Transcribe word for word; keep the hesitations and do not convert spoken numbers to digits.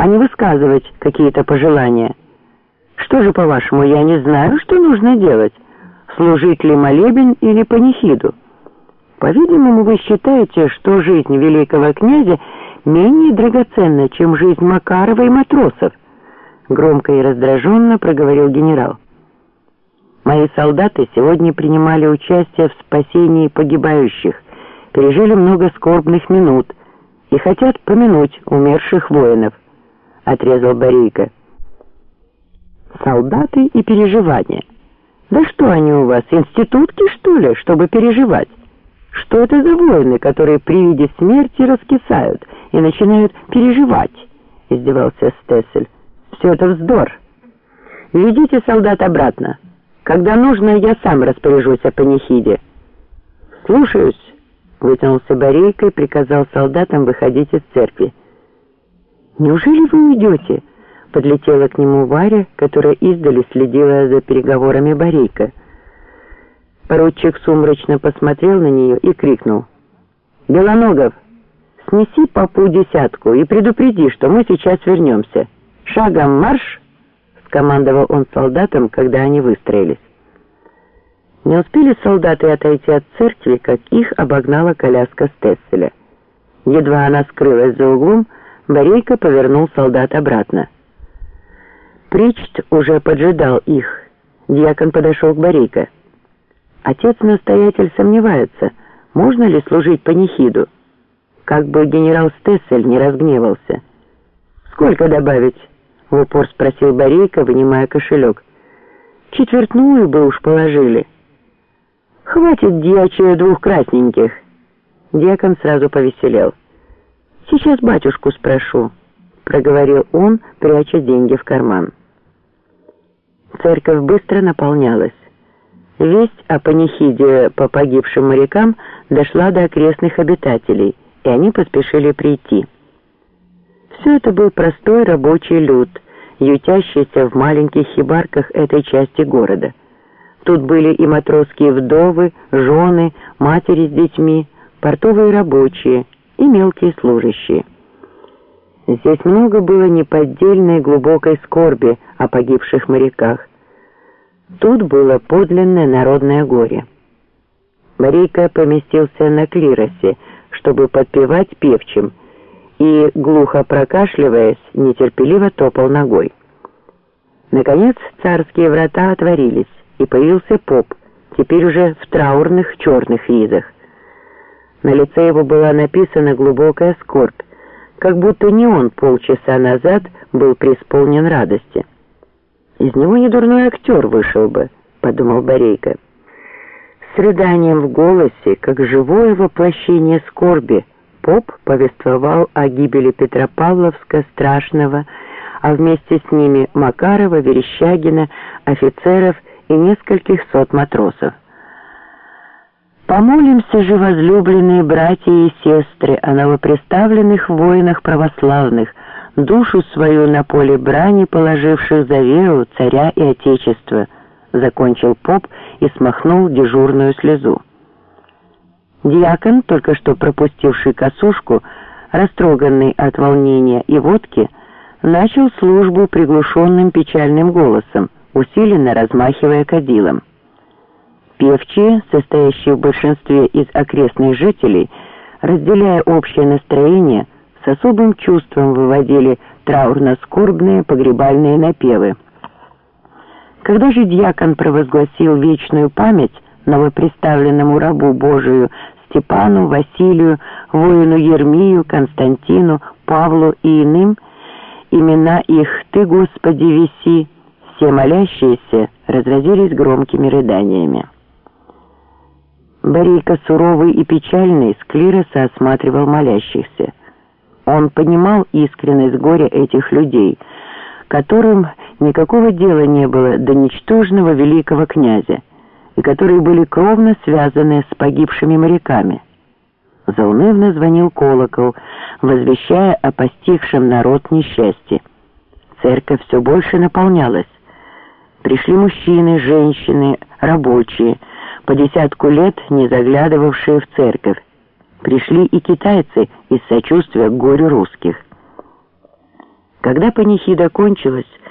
а не высказывать какие-то пожелания. Что же, по-вашему, я не знаю, что нужно делать? Служить ли молебен или панихиду? По-видимому, вы считаете, что жизнь великого князя менее драгоценна, чем жизнь Макарова и матросов, громко и раздраженно проговорил генерал. Мои солдаты сегодня принимали участие в спасении погибающих, пережили много скорбных минут и хотят помянуть умерших воинов, отрезал Борейко. Солдаты и переживания. Да что они у вас, институтки, что ли, чтобы переживать? Что это за воины, которые при виде смерти раскисают и начинают переживать? Издевался Стессель. Все это вздор. Ведите солдат обратно. Когда нужно, я сам распоряжусь о панихиде. Слушаюсь, вытянулся Борейко и приказал солдатам выходить из церкви. Неужели вы уйдете? Подлетела к нему Варя, которая издали следила за переговорами Борейко. Поручик сумрачно посмотрел на нее и крикнул: «Белоногов, снеси попу десятку и предупреди, что мы сейчас вернемся. Шагом марш!» — скомандовал он солдатам, когда они выстроились. Не успели солдаты отойти от церкви, как их обогнала коляска Стесселя. Едва она скрылась за углом, Борейко повернул солдат обратно. Причт уже поджидал их. Дьякон подошел к Борейко. Отец-настоятель сомневается, можно ли служить панихиду. Как бы генерал Стессель не разгневался. «Сколько добавить?» — в упор спросил Борейко, вынимая кошелек. «Четвертную бы уж положили». «Хватит, дьячья, двух красненьких». Дьякон сразу повеселел. «Сейчас батюшку спрошу», — проговорил он, пряча деньги в карман. Церковь быстро наполнялась. Весть о панихиде по погибшим морякам дошла до окрестных обитателей, и они поспешили прийти. Все это был простой рабочий люд, ютящийся в маленьких хибарках этой части города. Тут были и матросские вдовы, жены, матери с детьми, портовые рабочие и мелкие служащие. Здесь много было неподдельной глубокой скорби о погибших моряках. Тут было подлинное народное горе. Борейко поместился на клиросе, чтобы подпевать певчим, и, глухо прокашливаясь, нетерпеливо топал ногой. Наконец царские врата отворились, и появился поп, теперь уже в траурных черных ризах. На лице его была написана глубокая скорбь, как будто не он полчаса назад был преисполнен радости. «Из него недурной актер вышел бы», — подумал Борейко. С рыданием в голосе, как живое воплощение скорби, поп повествовал о гибели Петропавловска страшного, а вместе с ними Макарова, Верещагина, офицеров и нескольких сот матросов. «Помолимся же, возлюбленные братья и сестры, о новоприставленных воинах православных, душу свою на поле брани положивших за веру царя и отечества», — закончил поп и смахнул дежурную слезу. Дьякон, только что пропустивший косушку, растроганный от волнения и водки, начал службу приглушенным печальным голосом, усиленно размахивая кадилом. Певчие, состоящие в большинстве из окрестных жителей, разделяя общее настроение, с особым чувством выводили траурно-скорбные погребальные напевы. Когда же дьякон провозгласил вечную память новоприставленному рабу Божию Степану, Василию, воину Ермию, Константину, Павлу и иным, имена их «Ты, Господи, веси», все молящиеся разразились громкими рыданиями. Борейко, суровый и печальный, с клироса осматривал молящихся. Он понимал искренность горя этих людей, которым никакого дела не было до ничтожного великого князя, и которые были кровно связаны с погибшими моряками. Заунывно звонил колокол, возвещая о постигшем народ несчастье. Церковь все больше наполнялась. Пришли мужчины, женщины, рабочие, по десятку лет не заглядывавшие в церковь. Пришли и китайцы из сочувствия к горю русских. Когда панихида кончилась,